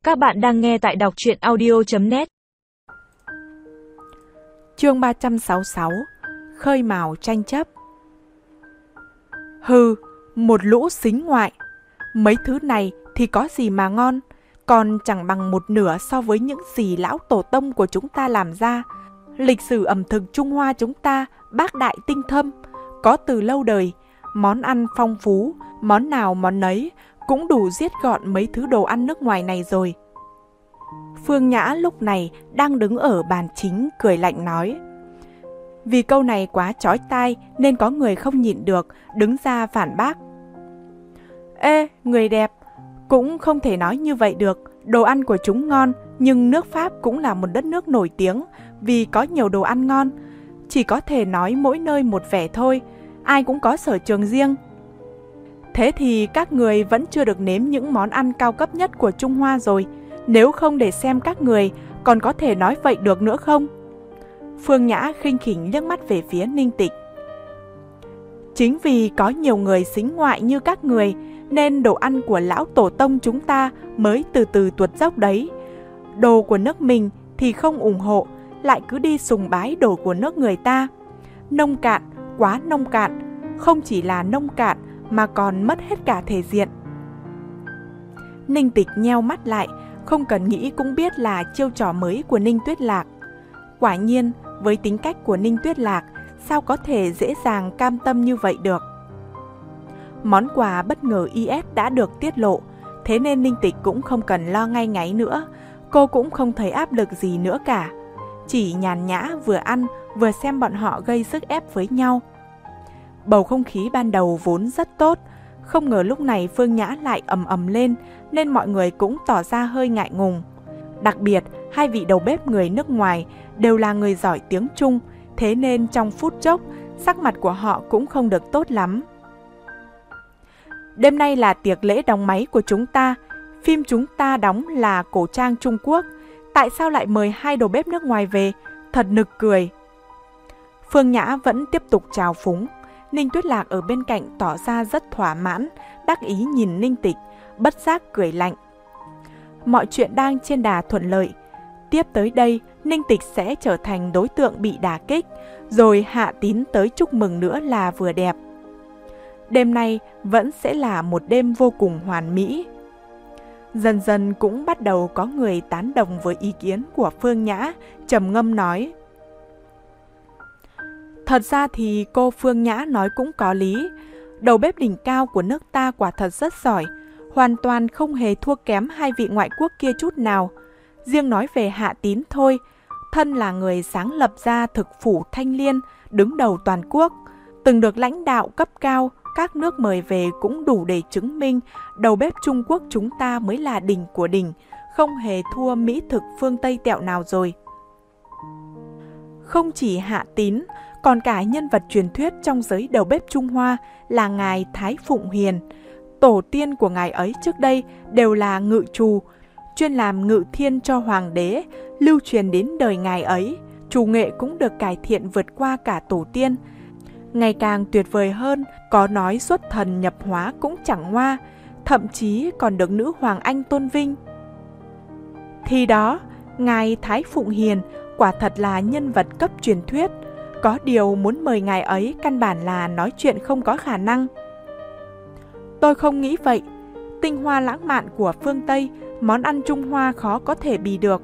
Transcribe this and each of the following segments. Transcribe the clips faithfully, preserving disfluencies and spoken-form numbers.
Các bạn đang nghe tại đọc truyện audio chấm net. Chương ba trăm sáu mươi sáu. Khơi mào tranh chấp. Hừ, một lũ xính ngoại. Mấy thứ này thì có gì mà ngon, còn chẳng bằng một nửa so với những gì lão tổ tông của chúng ta làm ra. Lịch sử ẩm thực Trung Hoa chúng ta bác đại tinh thâm, có từ lâu đời, món ăn phong phú, món nào món nấy cũng đủ giết gọn mấy thứ đồ ăn nước ngoài này rồi. Phương Nhã lúc này đang đứng ở bàn chính cười lạnh nói. Vì câu này quá chói tai nên có người không nhịn được, đứng ra phản bác. Ê, người đẹp, cũng không thể nói như vậy được. Đồ ăn của chúng ngon, nhưng nước Pháp cũng là một đất nước nổi tiếng vì có nhiều đồ ăn ngon. Chỉ có thể nói mỗi nơi một vẻ thôi, ai cũng có sở trường riêng. Thế thì các người vẫn chưa được nếm những món ăn cao cấp nhất của Trung Hoa rồi. Nếu không để xem các người còn có thể nói vậy được nữa không? Phương Nhã khinh khỉnh liếc mắt về phía Ninh Tịch. Chính vì có nhiều người xính ngoại như các người nên đồ ăn của lão tổ tông chúng ta mới từ từ tuột dốc đấy. Đồ của nước mình thì không ủng hộ, lại cứ đi sùng bái đồ của nước người ta. Nông cạn, quá nông cạn, không chỉ là nông cạn mà còn mất hết cả thể diện. Ninh Tịch nheo mắt lại, không cần nghĩ cũng biết là chiêu trò mới của Ninh Tuyết Lạc. Quả nhiên, với tính cách của Ninh Tuyết Lạc, sao có thể dễ dàng cam tâm như vậy được. Món quà bất ngờ i ét đã được tiết lộ, thế nên Ninh Tịch cũng không cần lo ngay ngáy nữa. Cô cũng không thấy áp lực gì nữa cả. Chỉ nhàn nhã vừa ăn vừa xem bọn họ gây sức ép với nhau. Bầu không khí ban đầu vốn rất tốt, không ngờ lúc này Phương Nhã lại ầm ầm lên nên mọi người cũng tỏ ra hơi ngại ngùng. Đặc biệt, hai vị đầu bếp người nước ngoài đều là người giỏi tiếng Trung, thế nên trong phút chốc, sắc mặt của họ cũng không được tốt lắm. Đêm nay là tiệc lễ đóng máy của chúng ta, phim chúng ta đóng là cổ trang Trung Quốc, tại sao lại mời hai đầu bếp nước ngoài về, thật nực cười. Phương Nhã vẫn tiếp tục chào phúng, Ninh Tuyết Lạc ở bên cạnh tỏ ra rất thỏa mãn, đắc ý nhìn Ninh Tịch, bất giác cười lạnh. Mọi chuyện đang trên đà thuận lợi. Tiếp tới đây, Ninh Tịch sẽ trở thành đối tượng bị đả kích, rồi Hạ Tín tới chúc mừng nữa là vừa đẹp. Đêm nay vẫn sẽ là một đêm vô cùng hoàn mỹ. Dần dần cũng bắt đầu có người tán đồng với ý kiến của Phương Nhã, trầm ngâm nói. Thật ra thì cô Phương Nhã nói cũng có lý. Đầu bếp đỉnh cao của nước ta quả thật rất giỏi, hoàn toàn không hề thua kém hai vị ngoại quốc kia chút nào. Riêng nói về Hạ Tín thôi, thân là người sáng lập ra thực phủ Thanh Liên, đứng đầu toàn quốc, từng được lãnh đạo cấp cao các nước mời về cũng đủ để chứng minh đầu bếp Trung Quốc chúng ta mới là đỉnh của đỉnh, không hề thua mỹ thực phương Tây tẹo nào rồi. Không chỉ Hạ Tín, còn cả nhân vật truyền thuyết trong giới đầu bếp Trung Hoa là ngài Thái Phụng Hiền. Tổ tiên của ngài ấy trước đây đều là ngự trù, chuyên làm ngự thiên cho hoàng đế, lưu truyền đến đời ngài ấy. Trù nghệ cũng được cải thiện vượt qua cả tổ tiên. Ngày càng tuyệt vời hơn, có nói xuất thần nhập hóa cũng chẳng hoa, thậm chí còn được nữ hoàng Anh tôn vinh. Thì đó, ngài Thái Phụng Hiền quả thật là nhân vật cấp truyền thuyết, có điều muốn mời ngài ấy căn bản là nói chuyện không có khả năng. Tôi không nghĩ vậy, tinh hoa lãng mạn của phương Tây, món ăn Trung Hoa khó có thể bì được.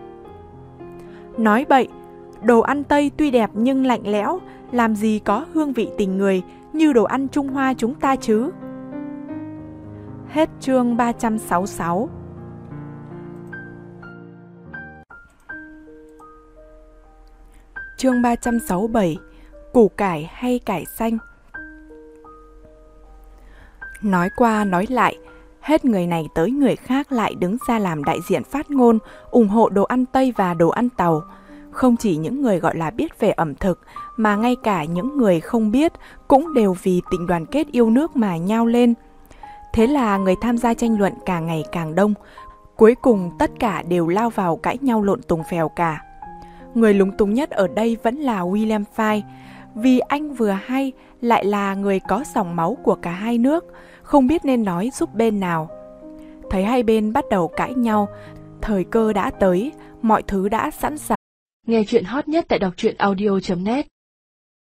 Nói bậy, đồ ăn Tây tuy đẹp nhưng lạnh lẽo, làm gì có hương vị tình người như đồ ăn Trung Hoa chúng ta chứ. Hết chương ba trăm sáu mươi sáu. Chương ba trăm sáu mươi bảy. Củ cải hay cải xanh. Nói qua nói lại, hết người này tới người khác lại đứng ra làm đại diện phát ngôn, ủng hộ đồ ăn Tây và đồ ăn Tàu. Không chỉ những người gọi là biết về ẩm thực, mà ngay cả những người không biết cũng đều vì tình đoàn kết yêu nước mà nhao lên. Thế là người tham gia tranh luận càng ngày càng đông, cuối cùng tất cả đều lao vào cãi nhau lộn tùng phèo cả. Người lúng túng nhất ở đây vẫn là William Fay, vì anh vừa hay lại là người có dòng máu của cả hai nước, không biết nên nói giúp bên nào. thấy hai bên bắt đầu cãi nhau. Thời cơ đã tới, mọi thứ đã sẵn sàng. Nghe chuyện hot nhất tại đọc truyện audio chấm net.